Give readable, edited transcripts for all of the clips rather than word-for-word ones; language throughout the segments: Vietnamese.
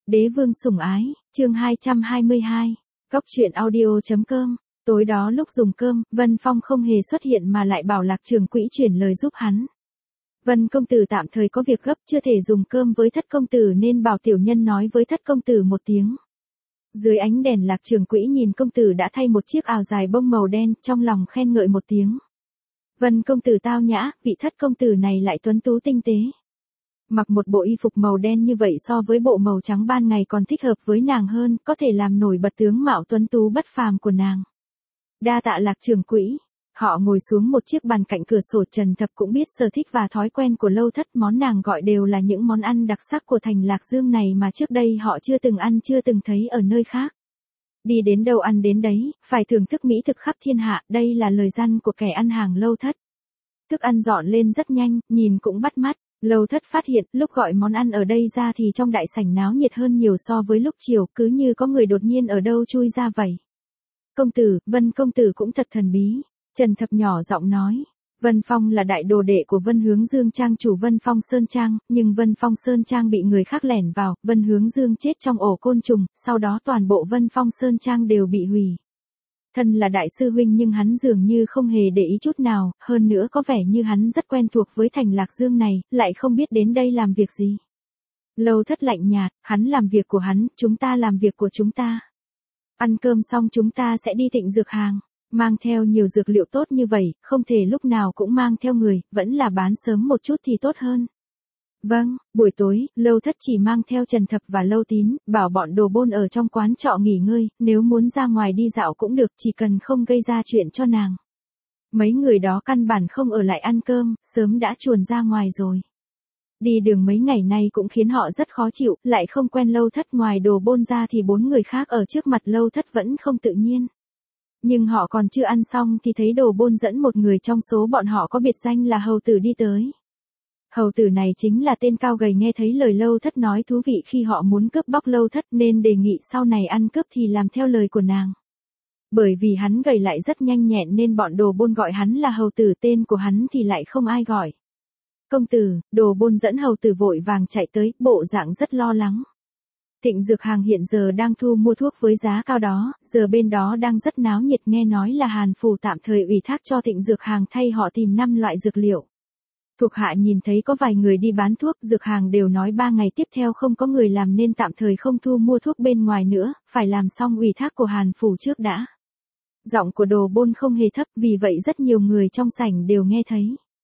Đế vương sủng ái, chương 222, Cóc truyện audio.com. Tối đó lúc dùng cơm, Vân Phong không hề xuất hiện mà lại bảo Lạc Trường Quỹ chuyển lời giúp hắn. Vân công tử tạm thời có việc gấp chưa thể dùng cơm với Thất công tử nên bảo tiểu nhân nói với Thất công tử một tiếng. Dưới ánh đèn Lạc Trường Quỹ nhìn công tử đã thay một chiếc áo dài bông màu đen, trong lòng khen ngợi một tiếng. Vân công tử tao nhã, vị Thất công tử này lại tuấn tú tinh tế. Mặc một bộ y phục màu đen như vậy so với bộ màu trắng ban ngày còn thích hợp với nàng hơn, có thể làm nổi bật tướng mạo tuấn tú bất phàm của nàng. Đa tạ Lạc Trường Quỹ. Họ ngồi xuống một chiếc bàn cạnh cửa sổ. Trần Thập cũng biết sở thích và thói quen của Lâu Thất, món nàng gọi đều là những món ăn đặc sắc của thành Lạc Dương này mà trước đây họ chưa từng ăn chưa từng thấy ở nơi khác. Đi đến đâu ăn đến đấy, phải thưởng thức mỹ thực khắp thiên hạ, đây là lời răn của kẻ ăn hàng Lâu Thất. Thức ăn dọn lên rất nhanh, nhìn cũng bắt mắt. Lâu Thất phát hiện, lúc gọi món ăn ở đây ra thì trong đại sảnh náo nhiệt hơn nhiều so với lúc chiều, cứ như có người đột nhiên ở đâu chui ra vậy. Công tử, Vân công tử cũng thật thần bí. Trần Thập nhỏ giọng nói. Vân Phong là đại đồ đệ của Vân Hướng Dương trang chủ Vân Phong Sơn Trang, nhưng Vân Phong Sơn Trang bị người khác lẻn vào, Vân Hướng Dương chết trong ổ côn trùng, sau đó toàn bộ Vân Phong Sơn Trang đều bị hủy. Thân là đại sư huynh nhưng hắn dường như không hề để ý chút nào, hơn nữa có vẻ như hắn rất quen thuộc với thành Lạc Dương này, lại không biết đến đây làm việc gì. Lâu Thất lạnh nhạt, hắn làm việc của hắn, chúng ta làm việc của chúng ta. Ăn cơm xong chúng ta sẽ đi Thịnh Dược Hàng, mang theo nhiều dược liệu tốt như vậy, không thể lúc nào cũng mang theo người, vẫn là bán sớm một chút thì tốt hơn. Vâng, buổi tối, Lâu Thất chỉ mang theo Trần Thập và Lâu Tín, bảo bọn đồ bôn ở trong quán trọ nghỉ ngơi, nếu muốn ra ngoài đi dạo cũng được, chỉ cần không gây ra chuyện cho nàng. Mấy người đó căn bản không ở lại ăn cơm, sớm đã chuồn ra ngoài rồi. Đi đường mấy ngày nay cũng khiến họ rất khó chịu, lại không quen Lâu Thất, ngoài đồ bôn ra thì bốn người khác ở trước mặt Lâu Thất vẫn không tự nhiên. Nhưng họ còn chưa ăn xong thì thấy đồ bôn dẫn một người trong số bọn họ có biệt danh là Hầu Tử đi tới. Hầu Tử này chính là tên cao gầy nghe thấy lời Lâu Thất nói thú vị khi họ muốn cướp bóc Lâu Thất nên đề nghị sau này ăn cướp thì làm theo lời của nàng. Bởi vì hắn gầy lại rất nhanh nhẹn nên bọn đồ bôn gọi hắn là Hầu Tử, tên của hắn thì lại không ai gọi. Công tử, đồ bôn dẫn Hầu Tử vội vàng chạy tới, bộ dạng rất lo lắng. Thịnh Dược Hàng hiện giờ đang thu mua thuốc với giá cao đó, giờ bên đó đang rất náo nhiệt, nghe nói là Hàn Phủ tạm thời ủy thác cho Thịnh Dược Hàng thay họ tìm 5 loại dược liệu. Thuộc hạ nhìn thấy có vài người đi bán thuốc, Dược Hàng đều nói 3 ngày tiếp theo không có người làm nên tạm thời không thu mua thuốc bên ngoài nữa, phải làm xong ủy thác của Hàn Phủ trước đã. Giọng của đồ bôn không hề thấp, vì vậy rất nhiều người trong sảnh đều nghe thấy.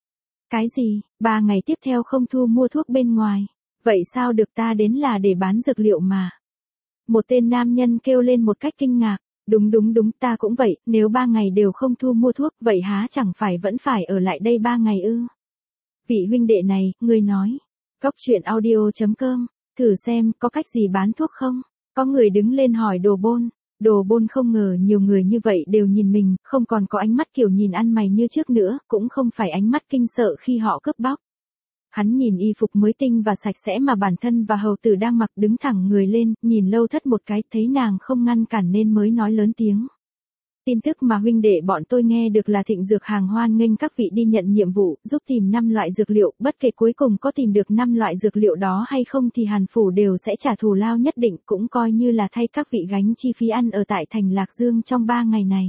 Cái gì, 3 ngày tiếp theo không thu mua thuốc bên ngoài? Vậy sao được, ta đến là để bán dược liệu mà. Một tên nam nhân kêu lên một cách kinh ngạc. Đúng, ta cũng vậy, nếu 3 ngày đều không thu mua thuốc, vậy há chẳng phải vẫn phải ở lại đây 3 ngày ư? Vị huynh đệ này, ngươi nói. Cóc truyện audio.com, thử xem, có cách gì bán thuốc không? Có người đứng lên hỏi đồ bôn. Đồ bôn không ngờ nhiều người như vậy đều nhìn mình, không còn có ánh mắt kiểu nhìn ăn mày như trước nữa, cũng không phải ánh mắt kinh sợ khi họ cướp bóc. Hắn nhìn y phục mới tinh và sạch sẽ mà bản thân và Hầu Tử đang mặc, đứng thẳng người lên, nhìn Lâu Thất một cái, thấy nàng không ngăn cản nên mới nói lớn tiếng. Tin tức mà huynh đệ bọn tôi nghe được là Thịnh Dược Hàng hoan nghênh các vị đi nhận nhiệm vụ, giúp tìm 5 loại dược liệu, bất kể cuối cùng có tìm được 5 loại dược liệu đó hay không thì Hàn Phủ đều sẽ trả thù lao nhất định, cũng coi như là thay các vị gánh chi phí ăn ở tại thành Lạc Dương trong 3 ngày này.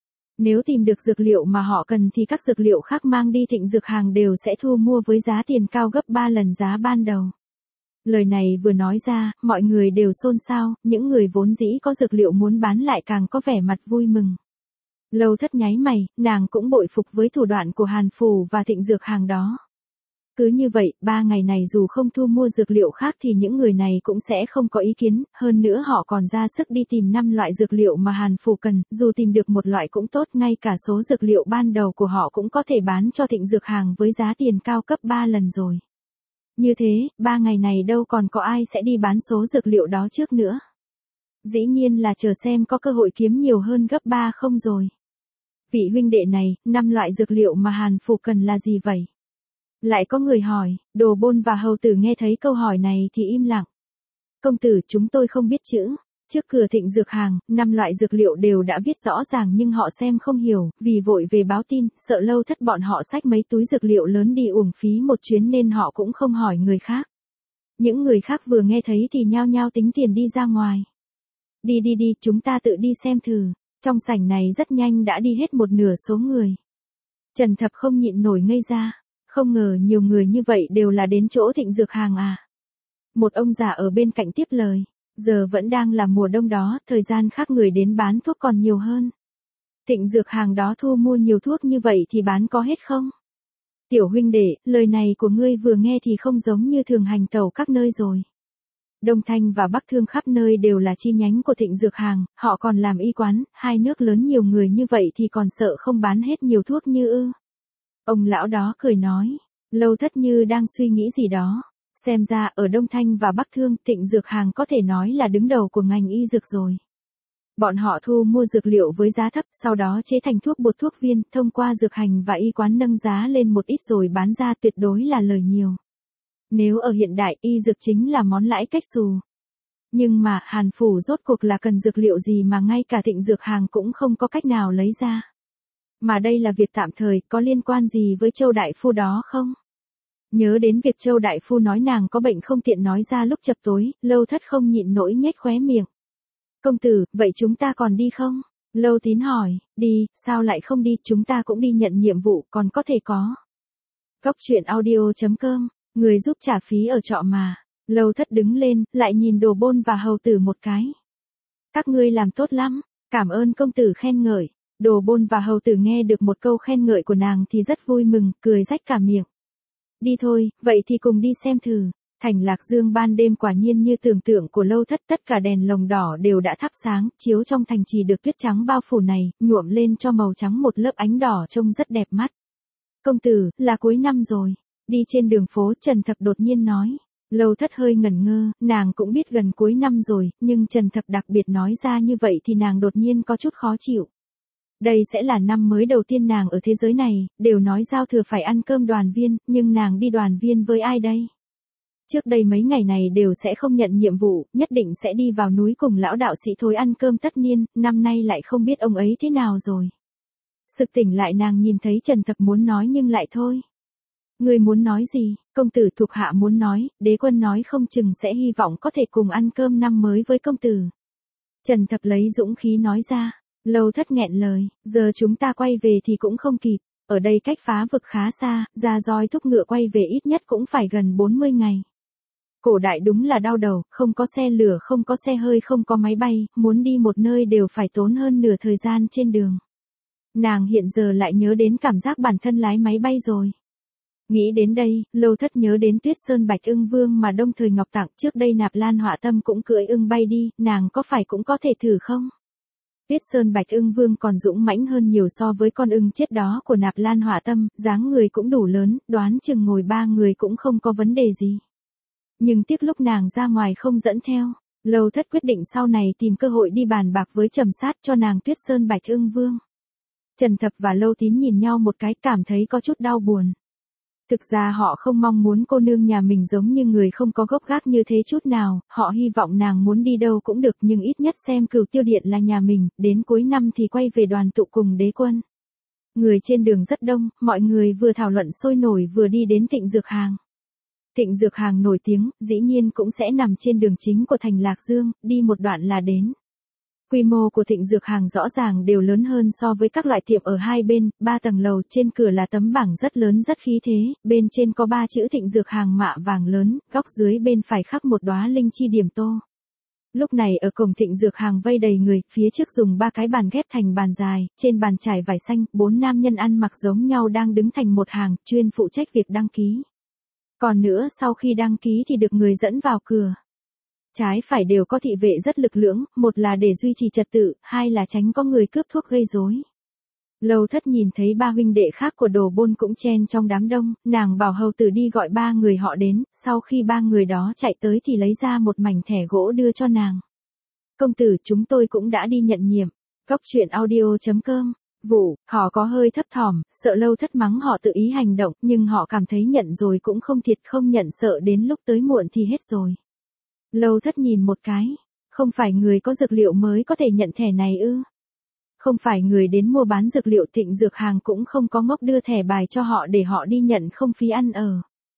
Nếu tìm được dược liệu mà họ cần thì các dược liệu khác mang đi Thịnh Dược Hàng đều sẽ thu mua với giá tiền cao gấp 3 lần giá ban đầu. Lời này vừa nói ra, mọi người đều xôn xao, những người vốn dĩ có dược liệu muốn bán lại càng có vẻ mặt vui mừng. Lâu Thất nháy mày, nàng cũng bội phục với thủ đoạn của Hàn Phủ và Thịnh Dược Hàng đó. Cứ như vậy, 3 ngày này dù không thu mua dược liệu khác thì những người này cũng sẽ không có ý kiến, hơn nữa họ còn ra sức đi tìm 5 loại dược liệu mà Hàn Phủ cần, dù tìm được một loại cũng tốt, ngay cả số dược liệu ban đầu của họ cũng có thể bán cho Thịnh Dược Hàng với giá tiền cao cấp 3 lần rồi. Như thế, 3 ngày này đâu còn có ai sẽ đi bán số dược liệu đó trước nữa. Dĩ nhiên là chờ xem có cơ hội kiếm nhiều hơn gấp 3 không rồi. Vị huynh đệ này, 5 loại dược liệu mà Hàn Phủ cần là gì vậy? Lại có người hỏi, đồ bôn và Hầu Tử nghe thấy câu hỏi này thì im lặng. Công tử, chúng tôi không biết chữ. Trước cửa Thịnh Dược Hàng, 5 loại dược liệu đều đã viết rõ ràng nhưng họ xem không hiểu, vì vội về báo tin, sợ Lâu Thất bọn họ xách mấy túi dược liệu lớn đi uổng phí một chuyến nên họ cũng không hỏi người khác. Những người khác vừa nghe thấy thì nhao nhao tính tiền đi ra ngoài. Đi đi đi, chúng ta tự đi xem thử. Trong sảnh này rất nhanh đã đi hết một nửa số người. Trần Thập không nhịn nổi ngây ra. Không ngờ nhiều người như vậy đều là đến chỗ Thịnh Dược Hàng à. Một ông già ở bên cạnh tiếp lời. Giờ vẫn đang là mùa đông đó, thời gian khác người đến bán thuốc còn nhiều hơn. Thịnh Dược Hàng đó thu mua nhiều thuốc như vậy thì bán có hết không? Tiểu huynh đệ, lời này của ngươi vừa nghe thì không giống như thường hành tẩu các nơi rồi. Đông Thanh và Bắc Thương khắp nơi đều là chi nhánh của Thịnh Dược Hàng, họ còn làm y quán, hai nước lớn nhiều người như vậy thì còn sợ không bán hết nhiều thuốc như ư. Ông lão đó cười nói, Lâu Thất như đang suy nghĩ gì đó. Xem ra ở Đông Thanh và Bắc Thương, Thịnh Dược Hàng có thể nói là đứng đầu của ngành y dược rồi. Bọn họ thu mua dược liệu với giá thấp, sau đó chế thành thuốc bột thuốc viên, thông qua dược hành và y quán nâng giá lên một ít rồi bán ra, tuyệt đối là lời nhiều. Nếu ở hiện đại, y dược chính là món lãi cách xù. Nhưng mà, Hàn Phủ rốt cuộc là cần dược liệu gì mà ngay cả Thịnh Dược Hàng cũng không có cách nào lấy ra. Mà đây là việc tạm thời, có liên quan gì với Châu Đại Phu đó không? Nhớ đến việc Châu Đại Phu nói nàng có bệnh không tiện nói ra lúc chập tối, Lâu Thất không nhịn nổi nhếch khóe miệng. Công tử, vậy chúng ta còn đi không? Lâu Tín hỏi, đi, sao lại không đi, chúng ta cũng đi nhận nhiệm vụ, còn có thể có. Góc truyện audio.com, người giúp trả phí ở trọ mà. Lâu Thất đứng lên, lại nhìn Đồ Bôn và Hầu Tử một cái. Các ngươi làm tốt lắm, cảm ơn công tử khen ngợi. Đồ Bôn và Hầu Tử nghe được một câu khen ngợi của nàng thì rất vui mừng, cười rách cả miệng. Đi thôi, vậy thì cùng đi xem thử. Thành Lạc Dương ban đêm quả nhiên như tưởng tượng của Lâu Thất, tất cả đèn lồng đỏ đều đã thắp sáng, chiếu trong thành trì được tuyết trắng bao phủ này, nhuộm lên cho màu trắng một lớp ánh đỏ trông rất đẹp mắt. Công tử, là cuối năm rồi. Đi trên đường phố, Trần Thập đột nhiên nói. Lâu Thất hơi ngẩn ngơ, nàng cũng biết gần cuối năm rồi, nhưng Trần Thập đặc biệt nói ra như vậy thì nàng đột nhiên có chút khó chịu. Đây sẽ là năm mới đầu tiên nàng ở thế giới này, đều nói giao thừa phải ăn cơm đoàn viên, nhưng nàng đi đoàn viên với ai đây? Trước đây mấy ngày này đều sẽ không nhận nhiệm vụ, nhất định sẽ đi vào núi cùng lão đạo sĩ Thối ăn cơm tất niên, năm nay lại không biết ông ấy thế nào rồi. Sực tỉnh lại nàng nhìn thấy Trần Thập muốn nói nhưng lại thôi. Người muốn nói gì? Công tử thuộc hạ muốn nói, đế quân nói không chừng sẽ hy vọng có thể cùng ăn cơm năm mới với công tử. Trần Thập lấy dũng khí nói ra. Lâu Thất nghẹn lời, giờ chúng ta quay về thì cũng không kịp, ở đây cách phá vực khá xa, ra roi thúc ngựa quay về ít nhất cũng phải gần 40 ngày. Cổ đại đúng là đau đầu, không có xe lửa, không có xe hơi, không có máy bay, muốn đi một nơi đều phải tốn hơn nửa thời gian trên đường. Nàng hiện giờ lại nhớ đến cảm giác bản thân lái máy bay rồi. Nghĩ đến đây, Lâu Thất nhớ đến Tuyết Sơn Bạch Ưng Vương mà Đông Thời Ngọc tặng, trước đây Nạp Lan Họa Tâm cũng cưỡi ưng bay đi, nàng có phải cũng có thể thử không? Tuyết Sơn Bạch Ưng Vương còn dũng mãnh hơn nhiều so với con ưng chết đó của Nạp Lan Họa Tâm, dáng người cũng đủ lớn, đoán chừng ngồi 3 người cũng không có vấn đề gì. Nhưng tiếc lúc nàng ra ngoài không dẫn theo, Lâu Thất quyết định sau này tìm cơ hội đi bàn bạc với Trầm Sát cho nàng Tuyết Sơn Bạch Ưng Vương. Trần Thập và Lâu Tín nhìn nhau một cái, cảm thấy có chút đau buồn. Thực ra họ không mong muốn cô nương nhà mình giống như người không có gốc gác như thế chút nào, họ hy vọng nàng muốn đi đâu cũng được, nhưng ít nhất xem Cửu Tiêu Điện là nhà mình, đến cuối năm thì quay về đoàn tụ cùng đế quân. Người trên đường rất đông, mọi người vừa thảo luận sôi nổi vừa đi đến Thịnh Dược Hàng. Thịnh Dược Hàng nổi tiếng, dĩ nhiên cũng sẽ nằm trên đường chính của thành Lạc Dương, đi một đoạn là đến. Quy mô của Thịnh Dược Hàng rõ ràng đều lớn hơn so với các loại tiệm ở hai bên, 3 tầng lầu, trên cửa là tấm bảng rất lớn rất khí thế, bên trên có 3 chữ Thịnh Dược Hàng mạ vàng lớn, góc dưới bên phải khắc một đóa linh chi điểm tô. Lúc này ở cổng Thịnh Dược Hàng vây đầy người, phía trước dùng 3 cái bàn ghép thành bàn dài, trên bàn trải vải xanh, 4 nam nhân ăn mặc giống nhau đang đứng thành một hàng, chuyên phụ trách việc đăng ký. Còn nữa sau khi đăng ký thì được người dẫn vào cửa. Trái phải đều có thị vệ rất lực lưỡng, một là để duy trì trật tự, hai là tránh có người cướp thuốc gây rối. Lâu Thất nhìn thấy 3 huynh đệ khác của Đồ Bôn cũng chen trong đám đông, nàng bảo Hầu Tử đi gọi 3 người họ đến, sau khi 3 người đó chạy tới thì lấy ra một mảnh thẻ gỗ đưa cho nàng. Công tử, chúng tôi cũng đã đi nhận nhiệm. Góc truyện audio.com. Vụ, họ có hơi thấp thỏm, sợ Lâu Thất mắng họ tự ý hành động, nhưng họ cảm thấy nhận rồi cũng không thiệt, không nhận sợ đến lúc tới muộn thì hết rồi. Lâu Thất nhìn một cái, không phải người có dược liệu mới có thể nhận thẻ này ư? Không phải người đến mua bán dược liệu, Thịnh Dược Hàng cũng không có ngốc đưa thẻ bài cho họ để họ đi nhận không phí ăn ở.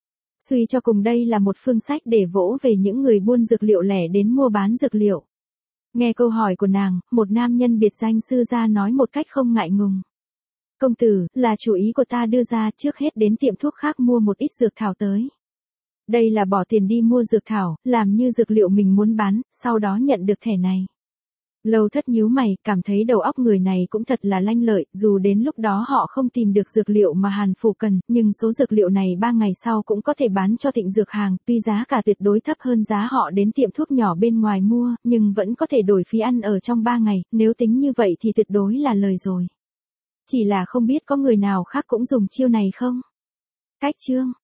Suy cho cùng đây là một phương sách để vỗ về những người buôn dược liệu lẻ đến mua bán dược liệu. Nghe câu hỏi của nàng, một nam nhân biệt danh sư gia nói một cách không ngại ngùng. Công tử, là chủ ý của ta đưa ra, trước hết đến tiệm thuốc khác mua một ít dược thảo tới. Đây là bỏ tiền đi mua dược thảo, làm như dược liệu mình muốn bán, sau đó nhận được thẻ này. Lâu Thất nhíu mày, cảm thấy đầu óc người này cũng thật là lanh lợi, dù đến lúc đó họ không tìm được dược liệu mà Hàn Phủ cần, nhưng số dược liệu này 3 ngày sau cũng có thể bán cho Thịnh Dược Hàng, tuy giá cả tuyệt đối thấp hơn giá họ đến tiệm thuốc nhỏ bên ngoài mua, nhưng vẫn có thể đổi phí ăn ở trong 3 ngày, nếu tính như vậy thì tuyệt đối là lời rồi. Chỉ là không biết có người nào khác cũng dùng chiêu này không? Cách chương